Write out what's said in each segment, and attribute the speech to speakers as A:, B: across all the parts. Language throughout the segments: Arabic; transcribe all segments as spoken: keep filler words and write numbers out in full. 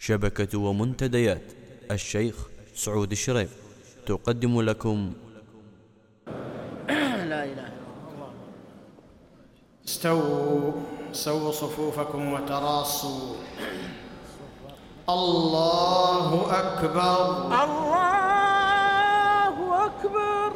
A: شبكة ومنتديات الشيخ سعود الشريف تقدم لكم
B: لا إله إلا الله.
C: استووا سووا صفوفكم وتراصوا. الله أكبر.
B: الله أكبر.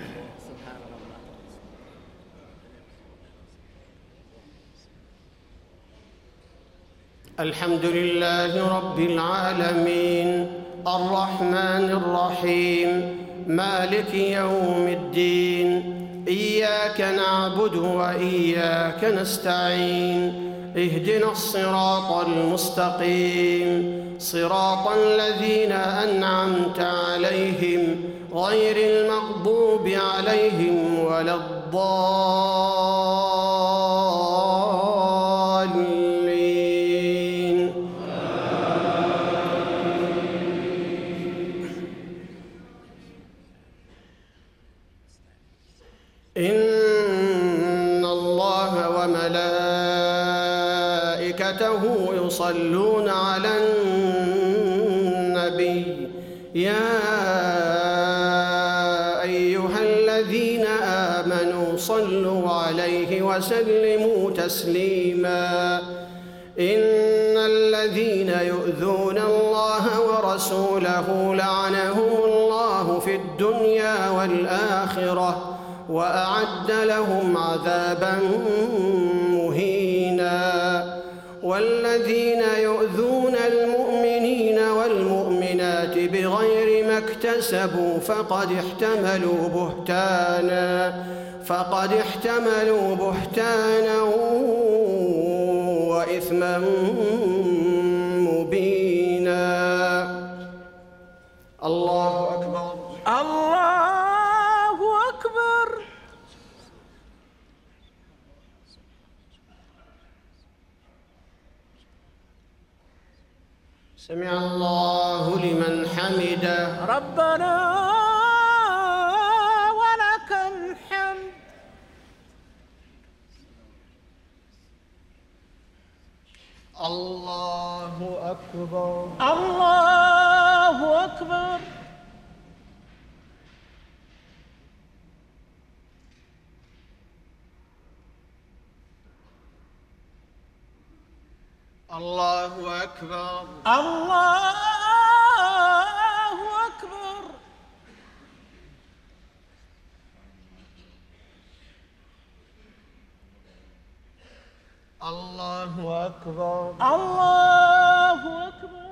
C: الحمد لله رب العالمين الرحمن الرحيم مالك يوم الدين. إياك نعبد وإياك نستعين. اهدنا الصراط المستقيم صراط الذين أنعمت عليهم غير المغضوب عليهم ولا الضالين. إن الله وملائكته يصلون على النبي يا أيها الذين آمنوا صلوا عليه وسلموا تسليما. إن الذين يؤذون الله ورسوله لعنهم الله في الدنيا والآخرة وأعد لهم عذابا مهينا. والذين يؤذون المؤمنين والمؤمنات بغير ما اكتسبوا فقد احتملوا بهتانا فقد احتملوا بهتانا وإثما مبينا. الله أكبر.
B: الله أكبر.
C: سمع الله لمن حمده.
B: ربنا ولك الحمد.
C: الله أكبر.
B: الله أكبر.
C: الله أكبر.
B: الله أكبر.
C: الله أكبر.
B: الله أكبر.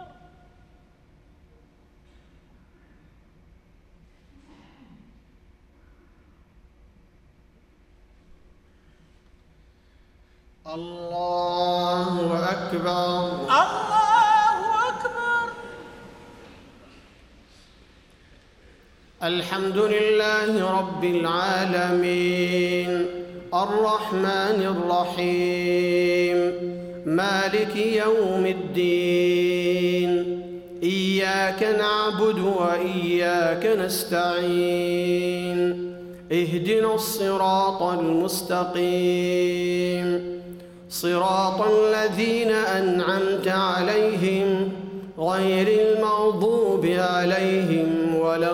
C: الله أكبر.
B: الله أكبر.
C: الحمد لله رب العالمين الرحمن الرحيم مالك يوم الدين. إياك نعبد وإياك نستعين. اهدنا الصراط المستقيم صراط الذين أنعمت عليهم غير المغضوب عليهم ولا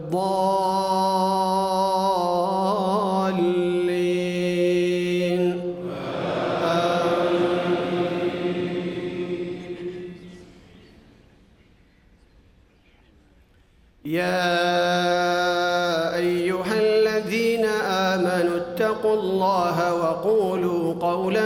C: الضالين. يا أيها الذين آمنوا اتقوا الله وقولوا قولا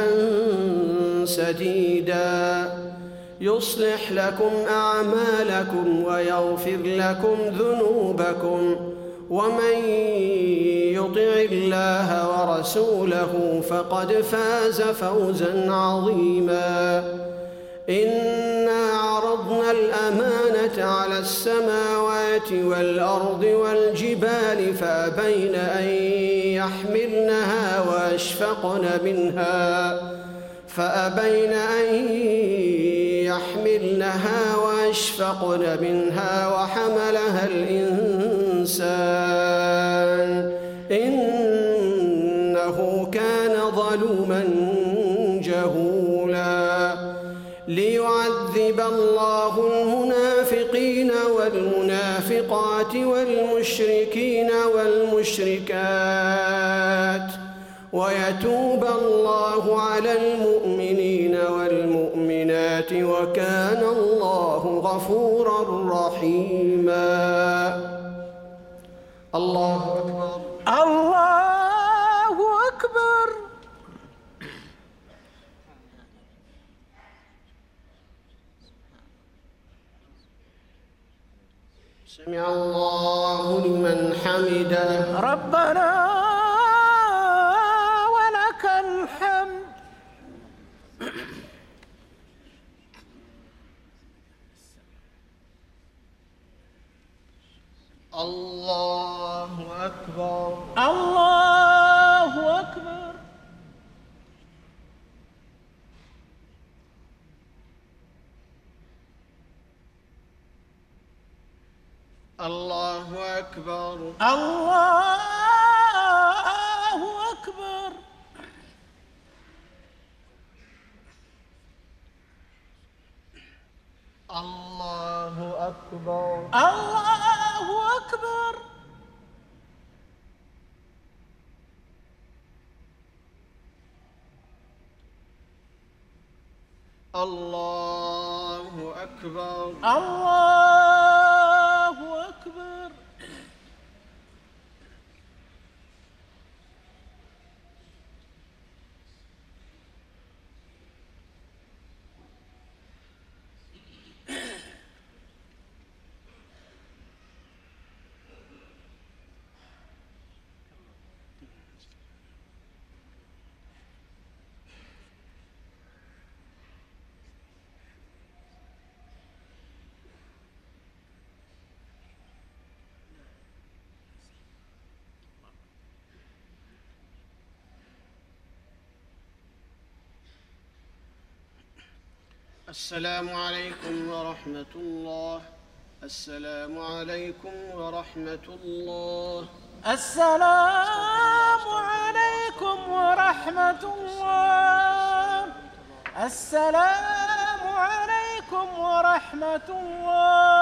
C: سديدا يصلح لكم أعمالكم ويغفر لكم ذنوبكم ومن يطع الله ورسوله فقد فاز فوزا عظيما. إنا عرضنا الأمانة على السماوات والأرض والجبال فأبين أن يحملنها وأشفقن منها فأبين أن يحملنها وأشفقن منها وحملها الإنسان إنه كان ظلوما جهولا. ليعذب الله المنافقين والمنافقات والمشركين والمشركات ويتوب الله على المؤمنين والمؤمنات وكان الله غفورا رحيما. الله أكبر.
B: الله أكبر.
C: سمع الله لمن حمده.
B: ربنا ولك الحمد.
C: الله أكبر.
B: الله أكبر.
C: الله أكبر.
B: الله أكبر.
C: الله أكبر.
B: الله أكبر.
C: الله أكبر.
B: الله أكبر.
C: السلام عليكم ورحمة الله. السلام عليكم ورحمة الله.
B: السلام عليكم ورحمة الله. السلام عليكم ورحمة الله.